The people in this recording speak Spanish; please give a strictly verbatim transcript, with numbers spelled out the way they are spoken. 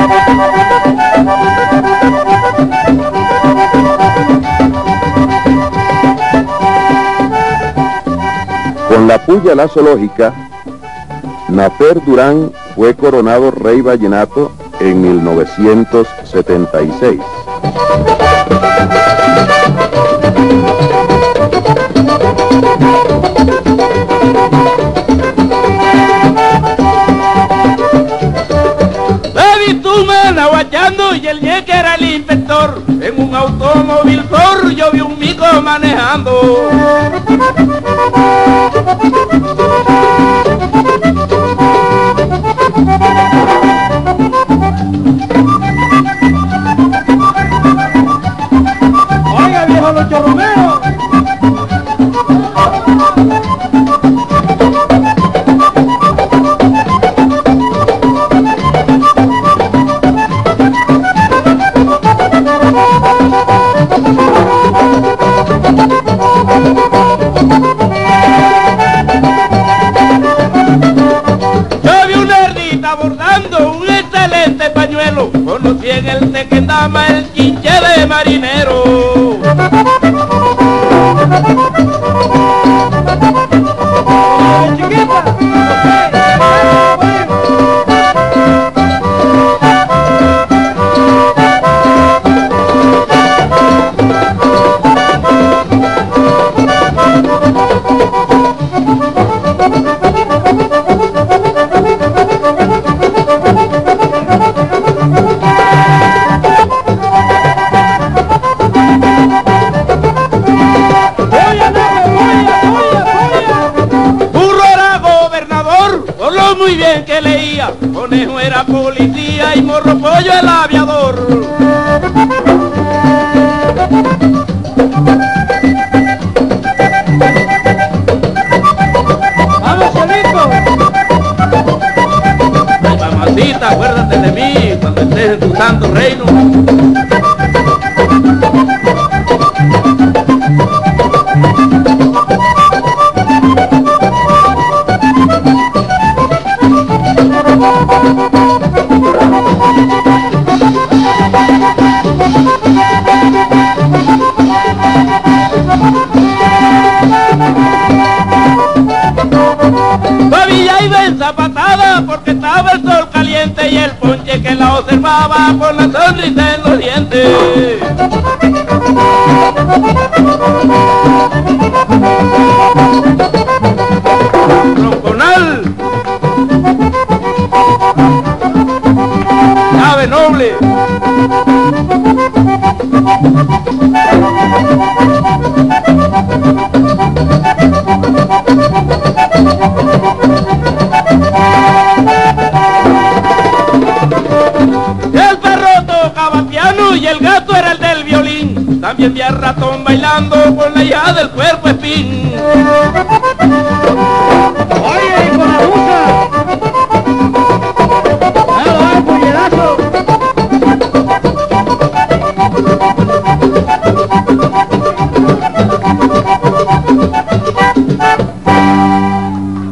Con la puya la zoológica, Nafer Durán fue coronado rey vallenato en mil novecientos setenta y seis. Baby, tú me nahuachando y el ñeque era el inspector. En un automóvil Ford yo vi un mico manejando. Oiga, viejo Lucho Romero. Yo vi una ardita bordando un excelente pañuelo. Conocí en el tequendama el chinche de marinero. ¡Ay, chiquita! Muy bien que leía, Conejo era policía y Morro Pollo el aviador. ¡Vamos, Solito! Ay, mamacita, acuérdate de mí cuando estés en tu santo reino. Babilla iba en zapatada porque estaba el sol caliente y el ponche que la observaba con la sonrisa en los dientes. Ronconal, ave noble. El perro tocaba piano y el gato era el del violín. También vi al ratón bailando con la hija del cuerpo espín.